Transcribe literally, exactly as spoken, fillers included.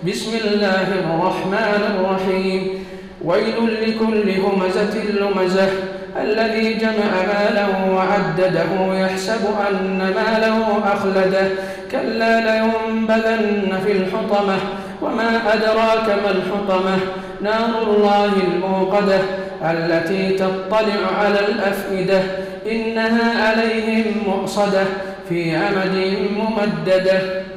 بسم الله الرحمن الرحيم ويل لكل همزة لمزة الذي جمع ماله وعدده يحسب أن ماله أخلده كلا لينبذن في الحطمة وما أدراك ما الحطمة نار الله الموقدة التي تطلع على الأفئدة إنها عليهم مؤصدة في عمد ممددة.